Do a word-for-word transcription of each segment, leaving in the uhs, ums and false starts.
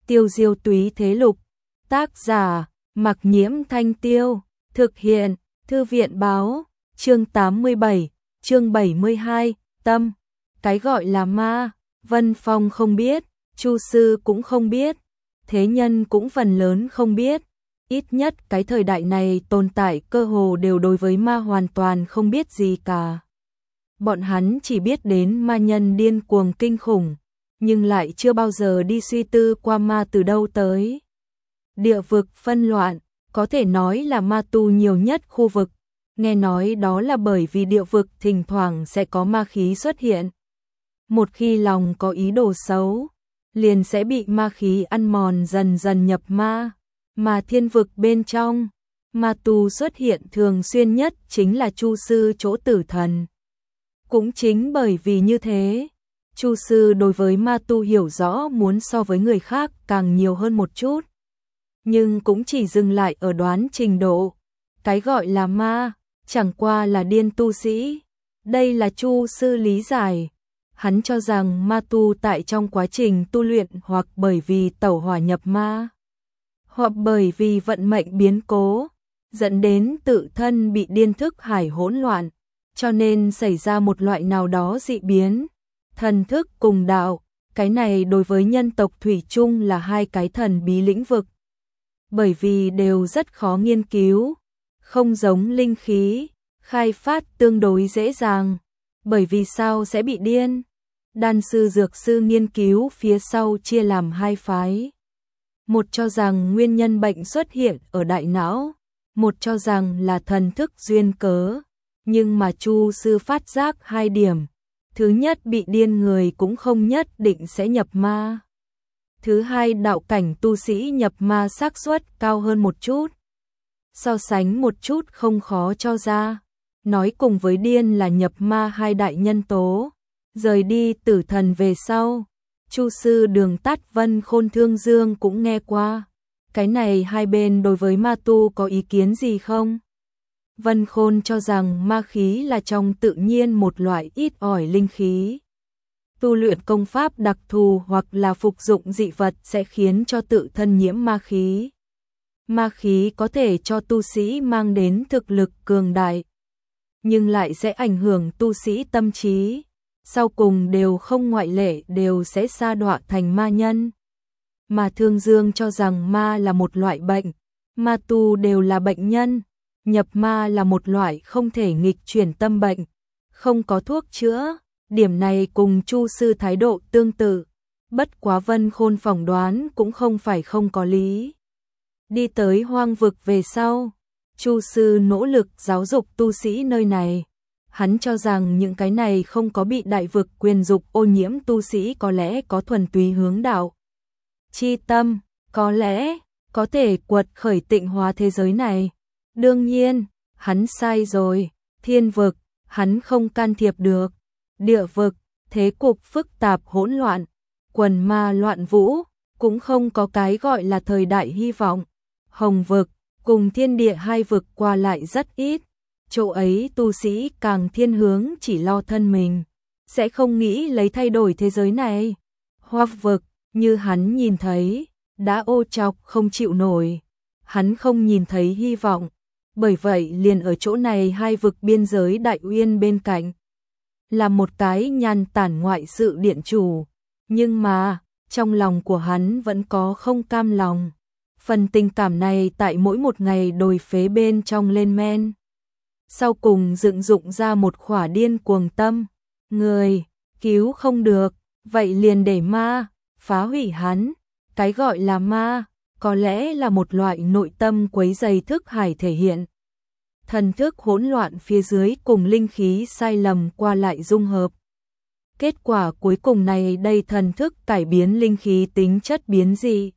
Tiêu diêu túy thế lục. Tác giả, Mặc Nhiễm Thanh Tiêu. Thực hiện, Thư viện báo. Chương tám mươi bảy, chương bảy mươi hai, tâm. Cái gọi là ma, Vân Phong không biết, Chu Sư cũng không biết, thế nhân cũng phần lớn không biết. Ít nhất cái thời đại này tồn tại cơ hồ đều đối với ma hoàn toàn không biết gì cả. Bọn hắn chỉ biết đến ma nhân điên cuồng kinh khủng, nhưng lại chưa bao giờ đi suy tư qua ma từ đâu tới. Địa vực phân loạn, có thể nói là ma tu nhiều nhất khu vực. Nghe nói đó là bởi vì địa vực thỉnh thoảng sẽ có ma khí xuất hiện. Một khi lòng có ý đồ xấu, liền sẽ bị ma khí ăn mòn dần dần nhập ma. Mà thiên vực bên trong, ma tu xuất hiện thường xuyên nhất chính là Chu Sư chỗ Tử Thần. Cũng chính bởi vì như thế, Chu Sư đối với ma tu hiểu rõ muốn so với người khác càng nhiều hơn một chút. Nhưng cũng chỉ dừng lại ở đoán trình độ. Cái gọi là ma, chẳng qua là điên tu sĩ. Đây là Chu Sư lý giải. Hắn cho rằng ma tu tại trong quá trình tu luyện hoặc bởi vì tẩu hỏa nhập ma, hoặc bởi vì vận mệnh biến cố, dẫn đến tự thân bị điên thức hải hỗn loạn, cho nên xảy ra một loại nào đó dị biến. Thần thức cùng đạo, cái này đối với nhân tộc thủy chung là hai cái thần bí lĩnh vực. Bởi vì đều rất khó nghiên cứu, không giống linh khí, khai phát tương đối dễ dàng. Bởi vì sao sẽ bị điên? Đan sư dược sư nghiên cứu phía sau chia làm hai phái. Một cho rằng nguyên nhân bệnh xuất hiện ở đại não, một cho rằng là thần thức duyên cớ. Nhưng mà Chu Sư phát giác hai điểm. Thứ nhất, bị điên người cũng không nhất định sẽ nhập ma. Thứ hai, đạo cảnh tu sĩ nhập ma xác suất cao hơn một chút. So sánh một chút không khó cho ra. Nói cùng với điên là nhập ma hai đại nhân tố. Rời đi Tử Thần về sau, Chu Sư Đường Tát Vân Khôn Thương Dương cũng nghe qua. Cái này hai bên đối với ma tu có ý kiến gì không? Vân Khôn cho rằng ma khí là trong tự nhiên một loại ít ỏi linh khí. Tu luyện công pháp đặc thù hoặc là phục dụng dị vật sẽ khiến cho tự thân nhiễm ma khí. Ma khí có thể cho tu sĩ mang đến thực lực cường đại, nhưng lại sẽ ảnh hưởng tu sĩ tâm trí. Sau cùng đều không ngoại lệ đều sẽ sa đọa thành ma nhân. Mà Thương Dương cho rằng ma là một loại bệnh, ma tu đều là bệnh nhân. Nhập ma là một loại không thể nghịch chuyển tâm bệnh, không có thuốc chữa. Điểm này cùng Chu Sư thái độ tương tự. Bất quá Vân Khôn phỏng đoán cũng không phải không có lý. Đi tới hoang vực về sau, Chu Sư nỗ lực giáo dục tu sĩ nơi này. Hắn cho rằng những cái này không có bị đại vực quyền dục ô nhiễm tu sĩ có lẽ có thuần túy hướng đạo chi tâm, có lẽ có thể quật khởi tịnh hóa thế giới này. Đương nhiên, hắn sai rồi. Thiên vực, hắn không can thiệp được. Địa vực, thế cục phức tạp hỗn loạn, quần ma loạn vũ, cũng không có cái gọi là thời đại hy vọng. Hồng vực, cùng thiên địa hai vực qua lại rất ít. Chỗ ấy tu sĩ càng thiên hướng chỉ lo thân mình, sẽ không nghĩ lấy thay đổi thế giới này. Hoa vực, như hắn nhìn thấy, đã ô trọc không chịu nổi. Hắn không nhìn thấy hy vọng, bởi vậy liền ở chỗ này hai vực biên giới Đại Uyên bên cạnh. Là một cái nhàn tản ngoại sự điện chủ, nhưng mà, trong lòng của hắn vẫn có không cam lòng. Phần tình cảm này tại mỗi một ngày đồi phế bên trong lên men. Sau cùng dựng dụng ra một khỏa điên cuồng tâm. Người, cứu không được, vậy liền để ma, phá hủy hắn. Cái gọi là ma, có lẽ là một loại nội tâm quấy dày thức hải thể hiện. Thần thức hỗn loạn phía dưới cùng linh khí sai lầm qua lại dung hợp. Kết quả cuối cùng này đây thần thức cải biến linh khí tính chất biến dị.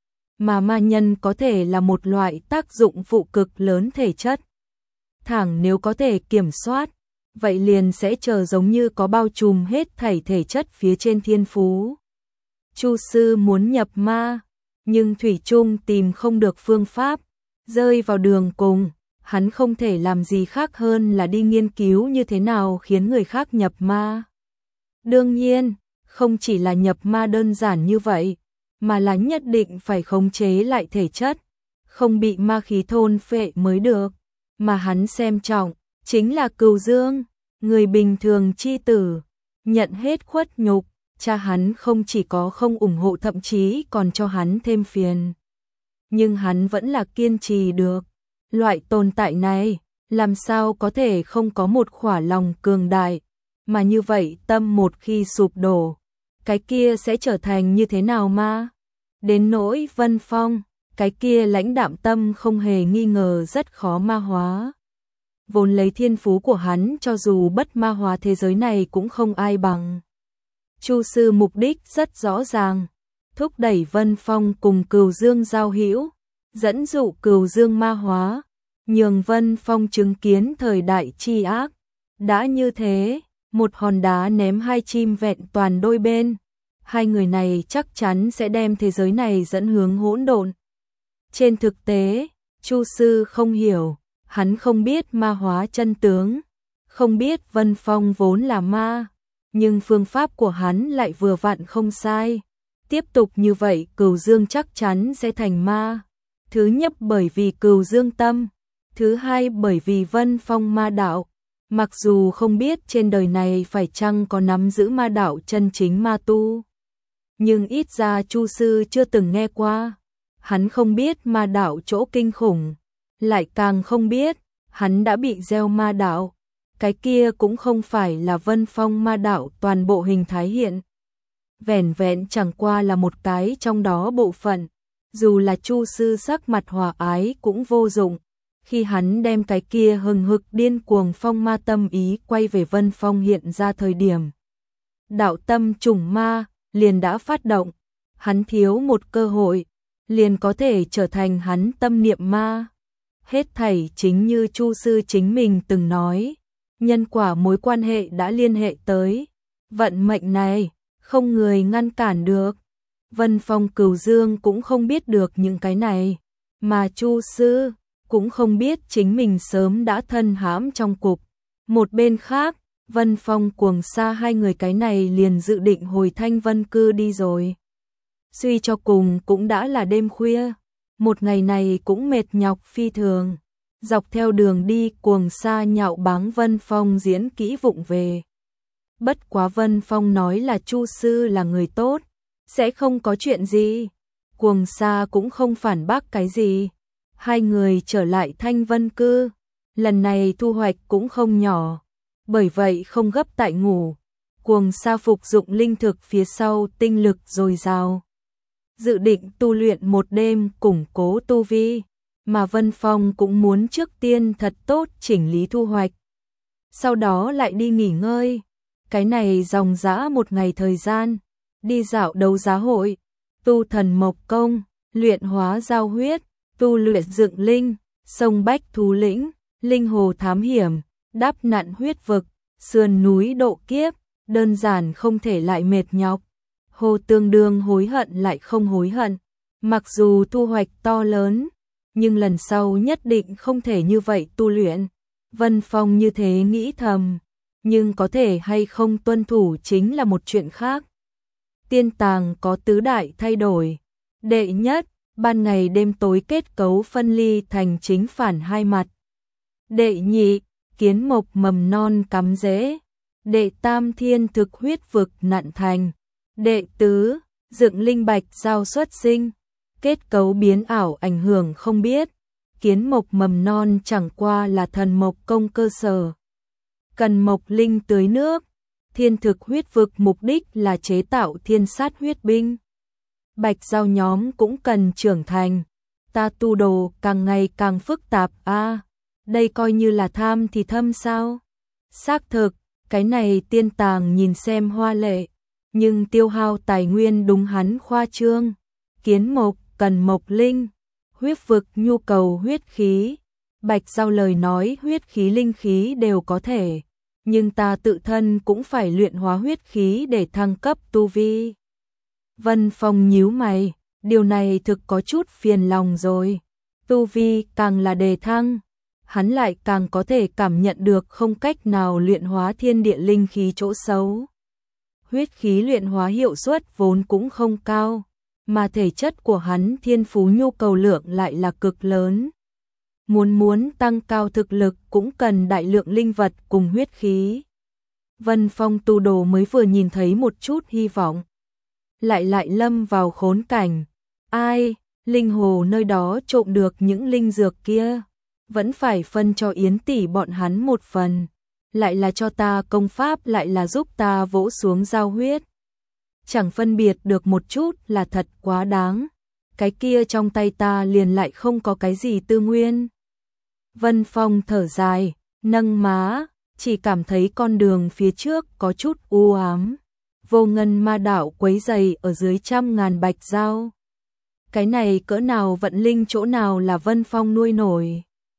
Mà ma nhân có thể là một loại tác dụng phụ cực lớn thể chất. Thẳng nếu có thể kiểm soát, vậy liền sẽ chờ giống như có bao trùm hết thảy thể chất phía trên thiên phú. Chu Sư muốn nhập ma, nhưng thủy chung tìm không được phương pháp, rơi vào đường cùng. Hắn không thể làm gì khác hơn là đi nghiên cứu như thế nào khiến người khác nhập ma. Đương nhiên, không chỉ là nhập ma đơn giản như vậy, mà là nhất định phải khống chế lại thể chất, không bị ma khí thôn phệ mới được, mà hắn xem trọng chính là Cửu Dương, người bình thường chi tử, nhận hết khuất nhục, cha hắn không chỉ có không ủng hộ thậm chí còn cho hắn thêm phiền. Nhưng hắn vẫn là kiên trì được, loại tồn tại này, làm sao có thể không có một khỏa lòng cường đại, mà như vậy tâm một khi sụp đổ, cái kia sẽ trở thành như thế nào mà? Đến nỗi Vân Phong, cái kia lãnh đạm tâm không hề nghi ngờ rất khó ma hóa. Vốn lấy thiên phú của hắn cho dù bất ma hóa thế giới này cũng không ai bằng. Chu sư mục đích rất rõ ràng, thúc đẩy Vân Phong cùng Cửu Dương giao hữu, dẫn dụ Cửu Dương ma hóa, nhường Vân Phong chứng kiến thời đại chi ác. Đã như thế, một hòn đá ném hai chim vẹn toàn đôi bên, hai người này chắc chắn sẽ đem thế giới này dẫn hướng hỗn độn. Trên thực tế, Chu sư không hiểu, hắn không biết ma hóa chân tướng, không biết Vân Phong vốn là ma, nhưng phương pháp của hắn lại vừa vặn không sai. Tiếp tục như vậy Cửu Dương chắc chắn sẽ thành ma. Thứ nhất bởi vì Cửu Dương tâm, thứ hai bởi vì Vân Phong ma đạo. Mặc dù không biết trên đời này phải chăng có nắm giữ ma đạo chân chính ma tu, nhưng ít ra Chu sư chưa từng nghe qua. Hắn không biết ma đạo chỗ kinh khủng, lại càng không biết hắn đã bị gieo ma đạo. Cái kia cũng không phải là Vân Phong ma đạo toàn bộ hình thái hiện. Vẻn vẹn chẳng qua là một cái trong đó bộ phận, dù là Chu sư sắc mặt hòa ái cũng vô dụng. Khi hắn đem cái kia hừng hực điên cuồng phong ma tâm ý quay về Vân Phong hiện ra thời điểm, đạo tâm trùng ma liền đã phát động, hắn thiếu một cơ hội, liền có thể trở thành hắn tâm niệm ma. Hết thảy chính như Chu sư chính mình từng nói, nhân quả mối quan hệ đã liên hệ tới, vận mệnh này, không người ngăn cản được. Vân Phong Cửu Dương cũng không biết được những cái này, mà Chu sư cũng không biết chính mình sớm đã thân hãm trong cục. Một bên khác, Vân Phong Cuồng Sa hai người cái này liền dự định hồi Thanh Vân Cư đi rồi. Suy cho cùng cũng đã là đêm khuya, một ngày này cũng mệt nhọc phi thường. Dọc theo đường đi Cuồng Sa nhạo báng Vân Phong diễn kỹ vụng về. Bất quá Vân Phong nói là Chu sư là người tốt, sẽ không có chuyện gì. Cuồng Sa cũng không phản bác cái gì. Hai người trở lại Thanh Vân Cư, lần này thu hoạch cũng không nhỏ, bởi vậy không gấp tại ngủ. Cuồng Sa phục dụng linh thực phía sau tinh lực dồi dào, dự định tu luyện một đêm củng cố tu vi, mà Vân Phong cũng muốn trước tiên thật tốt chỉnh lý thu hoạch, sau đó lại đi nghỉ ngơi. Cái này dòng dã một ngày thời gian, đi dạo đấu giá hội, tu thần mộc công, luyện hóa giao huyết, tu luyện dựng linh, sông bách thú lĩnh, linh hồ thám hiểm, đáp nạn huyết vực, sườn núi độ kiếp, đơn giản không thể lại mệt nhọc. Hồ tương đương hối hận lại không hối hận, mặc dù thu hoạch to lớn, nhưng lần sau nhất định không thể như vậy tu luyện. Vân Phong như thế nghĩ thầm, nhưng có thể hay không tuân thủ chính là một chuyện khác. Tiên tàng có tứ đại thay đổi. Đệ nhất, ban ngày đêm tối kết cấu phân ly thành chính phản hai mặt. Đệ nhị, kiến mộc mầm non cắm rễ. Đệ tam, thiên thực huyết vực nặn thành. Đệ tứ, dựng linh bạch giao xuất sinh. Kết cấu biến ảo ảnh hưởng không biết. Kiến mộc mầm non chẳng qua là thần mộc công cơ sở, cần mộc linh tưới nước. Thiên thực huyết vực mục đích là chế tạo thiên sát huyết binh. Bạch giao nhóm cũng cần trưởng thành. Ta tu đồ càng ngày càng phức tạp a. À, đây coi như là tham thì thâm sao? Xác thực, cái này tiên tàng nhìn xem hoa lệ, nhưng tiêu hao tài nguyên đúng hắn khoa trương. Kiến mộc cần mộc linh, huyết vực nhu cầu huyết khí. Bạch giao lời nói huyết khí linh khí đều có thể, nhưng ta tự thân cũng phải luyện hóa huyết khí để thăng cấp tu vi. Vân Phong nhíu mày, điều này thực có chút phiền lòng rồi. Tu vi càng là đề thăng, hắn lại càng có thể cảm nhận được không cách nào luyện hóa thiên địa linh khí chỗ xấu. Huyết khí luyện hóa hiệu suất vốn cũng không cao, mà thể chất của hắn thiên phú nhu cầu lượng lại là cực lớn. Muốn muốn tăng cao thực lực cũng cần đại lượng linh vật cùng huyết khí. Vân Phong tu đồ mới vừa nhìn thấy một chút hy vọng, lại lại lâm vào khốn cảnh. Ai, linh hồ nơi đó trộm được những linh dược kia, vẫn phải phân cho Yến tỷ bọn hắn một phần, lại là cho ta công pháp, lại là giúp ta vỗ xuống giao huyết. Chẳng phân biệt được một chút là thật quá đáng. Cái kia trong tay ta liền lại không có cái gì tư nguyên. Vân Phong thở dài, nâng má, chỉ cảm thấy con đường phía trước có chút u ám. Vô ngân ma đạo quấy dày ở dưới trăm ngàn bạch dao. Cái này cỡ nào vận linh, chỗ nào là Vân Phong nuôi nổi.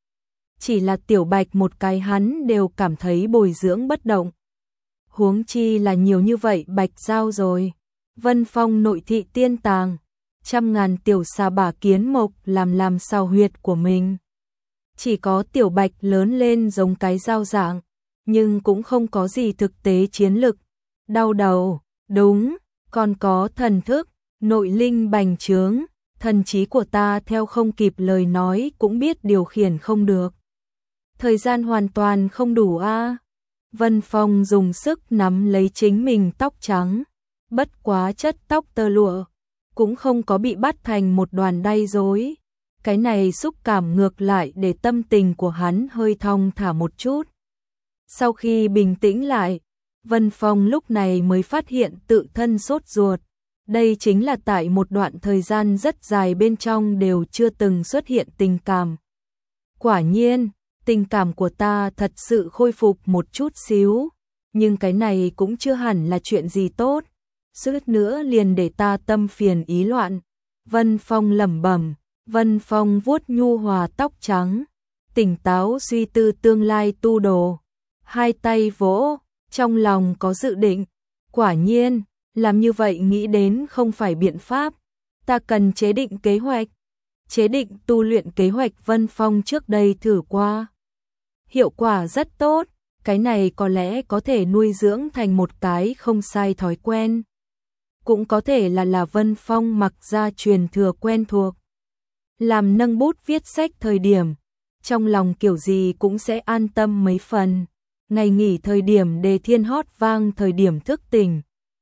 Chỉ là tiểu bạch một cái hắn đều cảm thấy bồi dưỡng bất động. Huống chi là nhiều như vậy bạch dao rồi. Vân Phong nội thị tiên tàng, trăm ngàn tiểu xà bả kiến mộc làm làm sao huyệt của mình. Chỉ có tiểu bạch lớn lên giống cái dao dạng, nhưng cũng không có gì thực tế chiến lực. Đau đầu, đúng, còn có thần thức, nội linh bành trướng, thần trí của ta theo không kịp lời nói cũng biết điều khiển không được. Thời gian hoàn toàn không đủ a. À. Vân Phong dùng sức nắm lấy chính mình tóc trắng, bất quá chất tóc tơ lụa, cũng không có bị bắt thành một đoàn đay rối. Cái này xúc cảm ngược lại để tâm tình của hắn hơi thong thả một chút. Sau khi bình tĩnh lại, Vân Phong lúc này mới phát hiện tự thân sốt ruột. Đây chính là tại một đoạn thời gian rất dài bên trong đều chưa từng xuất hiện tình cảm. Quả nhiên, tình cảm của ta thật sự khôi phục một chút xíu, nhưng cái này cũng chưa hẳn là chuyện gì tốt. Suýt nữa liền để ta tâm phiền ý loạn. Vân Phong lẩm bẩm, Vân Phong vuốt nhu hòa tóc trắng, tỉnh táo suy tư tương lai tu đồ. Hai tay vỗ, trong lòng có dự định. Quả nhiên, làm như vậy nghĩ đến không phải biện pháp. Ta cần chế định kế hoạch. Chế định tu luyện kế hoạch Vân Phong trước đây thử qua. Hiệu quả rất tốt, cái này có lẽ có thể nuôi dưỡng thành một cái không sai thói quen. Cũng có thể là là Vân Phong mặc ra truyền thừa quen thuộc. Làm nâng bút viết sách thời điểm, trong lòng kiểu gì cũng sẽ an tâm mấy phần. Ngày nghỉ thời điểm đề thiên hót vang, thời điểm thức tỉnh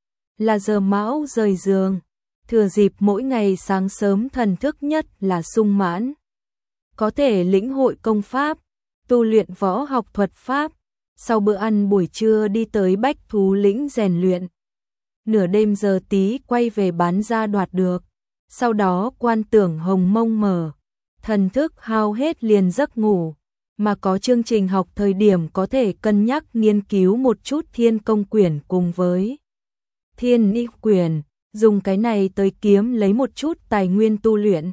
là giờ mão rời giường. Thừa dịp mỗi ngày sáng sớm thần thức nhất là sung mãn. Có thể lĩnh hội công pháp, tu luyện võ học thuật pháp. Sau bữa ăn buổi trưa đi tới Bách Thú Lĩnh rèn luyện. Nửa đêm giờ tí quay về bán ra đoạt được. Sau đó quan tưởng hồng mông mở. Thần thức hao hết liền giấc ngủ. Mà có chương trình học thời điểm có thể cân nhắc nghiên cứu một chút thiên công quyển cùng với thiên ni quyển. Dùng cái này tới kiếm lấy một chút tài nguyên tu luyện.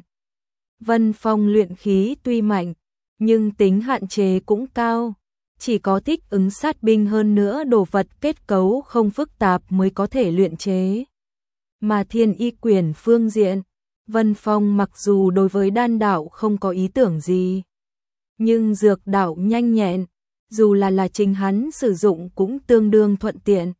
Vân Phong luyện khí tuy mạnh, nhưng tính hạn chế cũng cao. Chỉ có thích ứng sát binh hơn nữa đồ vật kết cấu không phức tạp mới có thể luyện chế. Mà thiên y quyển phương diện, Vân Phong mặc dù đối với đan đạo không có ý tưởng gì, nhưng dược đạo nhanh nhẹn, dù là là chính hắn sử dụng cũng tương đương thuận tiện.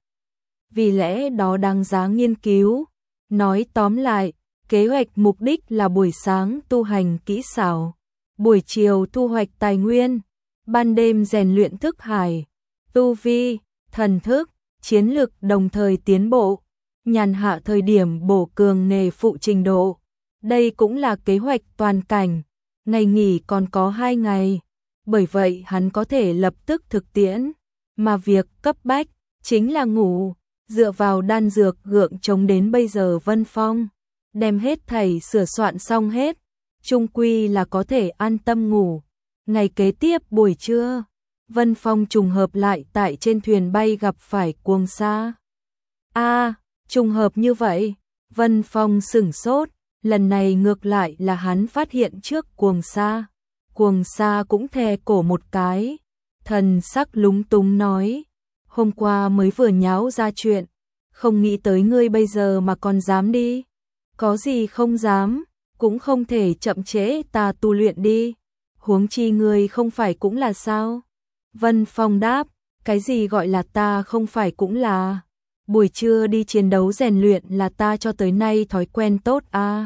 Vì lẽ đó đáng giá nghiên cứu. Nói tóm lại, kế hoạch mục đích là buổi sáng tu hành kỹ xảo, buổi chiều thu hoạch tài nguyên, ban đêm rèn luyện thức hải, tu vi, thần thức, chiến lực đồng thời tiến bộ, nhàn hạ thời điểm bổ cường nghề phụ trình độ. Đây cũng là kế hoạch toàn cảnh, ngày nghỉ còn có hai ngày, bởi vậy hắn có thể lập tức thực tiễn, mà việc cấp bách chính là ngủ. Dựa vào đan dược gượng chống đến bây giờ Vân Phong đem hết thảy sửa soạn xong hết, chung quy là có thể an tâm ngủ. Ngày kế tiếp buổi trưa, Vân Phong trùng hợp lại tại trên thuyền bay gặp phải Cuồng Sa. A, à, trùng hợp như vậy, Vân Phong sửng sốt, lần này ngược lại là hắn phát hiện trước Cuồng Sa. Cuồng Sa cũng thè cổ một cái, thần sắc lúng túng nói. Hôm qua mới vừa nháo ra chuyện, không nghĩ tới ngươi bây giờ mà còn dám đi. Có gì không dám, cũng không thể chậm trễ ta tu luyện đi. Huống chi ngươi không phải cũng là sao? Vân Phong đáp, cái gì gọi là ta không phải cũng là? buổi trưa đi chiến đấu rèn luyện là ta cho tới nay thói quen tốt a.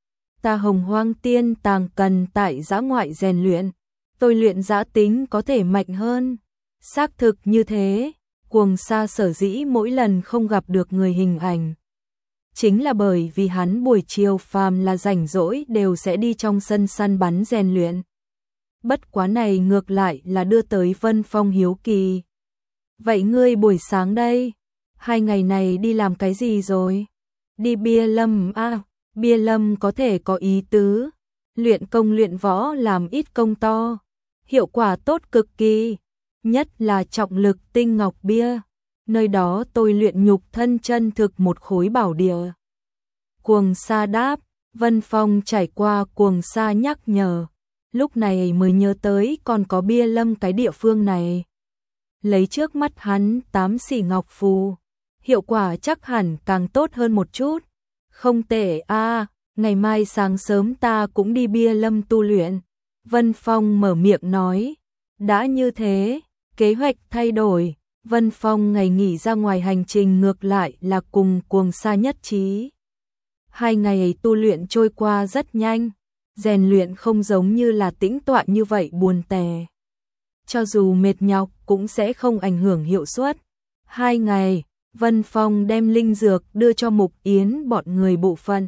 Ta Hồng Hoang Tiên Tàng cần tại dã ngoại rèn luyện, tôi luyện dã tính có thể mạnh hơn. Xác thực như thế, Cuồng Sa sở dĩ mỗi lần không gặp được người hình ảnh, chính là bởi vì hắn buổi chiều phàm là rảnh rỗi đều sẽ đi trong sân săn bắn rèn luyện. Bất quá này ngược lại là đưa tới Vân Phong hiếu kỳ. Vậy ngươi buổi sáng đây, hai ngày này đi làm cái gì rồi? Đi bia lâm à, bia lâm có thể có ý tứ, luyện công luyện võ làm ít công to, hiệu quả tốt cực kỳ, nhất là trọng lực tinh ngọc bia, nơi đó tôi luyện nhục thân chân thực một khối bảo địa. Cuồng Sa đáp, Vân Phong trải qua Cuồng Sa nhắc nhở, lúc này mới nhớ tới còn có bia lâm cái địa phương này. Lấy trước mắt hắn tám xỉ ngọc phù, hiệu quả chắc hẳn càng tốt hơn một chút. Không tệ a, ngày mai sáng sớm ta cũng đi bia lâm tu luyện. Vân Phong mở miệng nói, đã như thế, kế hoạch thay đổi, Vân Phong ngày nghỉ ra ngoài hành trình ngược lại là cùng Cuồng Sa nhất trí. Hai ngày tu luyện trôi qua rất nhanh, rèn luyện không giống như là tĩnh tọa như vậy buồn tẻ. Cho dù mệt nhọc cũng sẽ không ảnh hưởng hiệu suất. Hai ngày, Vân Phong đem linh dược đưa cho Mục Yến bọn người bộ phận.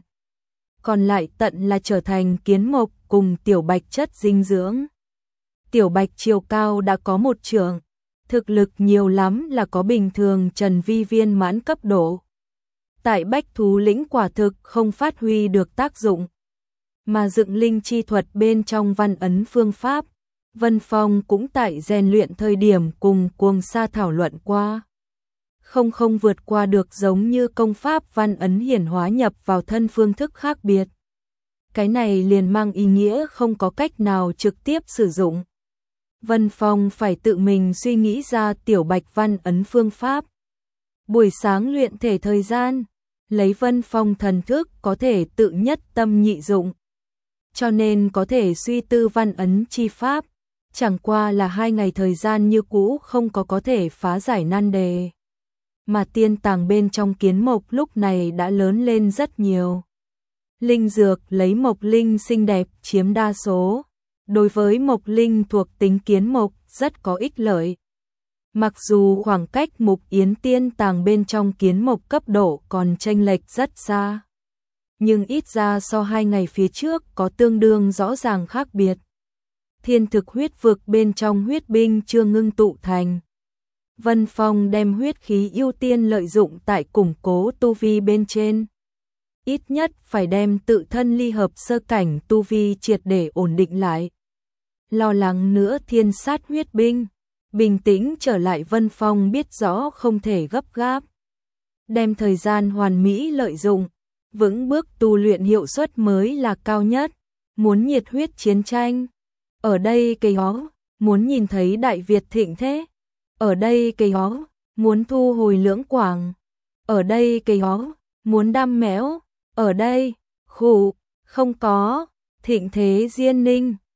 Còn lại tận là trở thành kiến mộc cùng tiểu bạch chất dinh dưỡng. Tiểu bạch chiều cao đã có một trượng, thực lực nhiều lắm là có bình thường Trần Vi viên mãn cấp độ. Tại Bách Thú Lĩnh quả thực không phát huy được tác dụng. Mà dựng linh chi thuật bên trong văn ấn phương pháp, Vân Phong cũng tại rèn luyện thời điểm cùng Cuồng Sa thảo luận qua. Không không vượt qua được giống như công pháp văn ấn hiển hóa nhập vào thân phương thức khác biệt. Cái này liền mang ý nghĩa không có cách nào trực tiếp sử dụng. Vân Phong phải tự mình suy nghĩ ra tiểu bạch văn ấn phương pháp. Buổi sáng luyện thể thời gian, lấy Vân Phong thần thức có thể tự nhất tâm nhị dụng. Cho nên có thể suy tư văn ấn chi pháp, chẳng qua là hai ngày thời gian như cũ không có có thể phá giải nan đề. Mà tiên tàng bên trong kiến mộc lúc này đã lớn lên rất nhiều. Linh dược lấy mộc linh xinh đẹp chiếm đa số. Đối với mộc linh thuộc tính kiến mộc rất có ích lợi. Mặc dù khoảng cách Mục Yến tiên tàng bên trong kiến mộc cấp độ còn chênh lệch rất xa, nhưng ít ra so hai ngày phía trước có tương đương rõ ràng khác biệt. Thiên thực huyết vực bên trong huyết binh chưa ngưng tụ thành. Vân Phong đem huyết khí ưu tiên lợi dụng tại củng cố tu vi bên trên. Ít nhất phải đem tự thân ly hợp sơ cảnh tu vi triệt để ổn định lại. Lo lắng nữa thiên sát huyết binh. Bình tĩnh trở lại Vân Phong biết rõ không thể gấp gáp. Đem thời gian hoàn mỹ lợi dụng, vững bước tu luyện hiệu suất mới là cao nhất. Muốn nhiệt huyết chiến tranh. Ở đây cây hó, muốn nhìn thấy Đại Việt thịnh thế. Ở đây cây hó, muốn thu hồi Lưỡng Quảng. Ở đây cây hó, muốn đam méo. Ở đây, khủ, không có, thịnh thế Diên Ninh.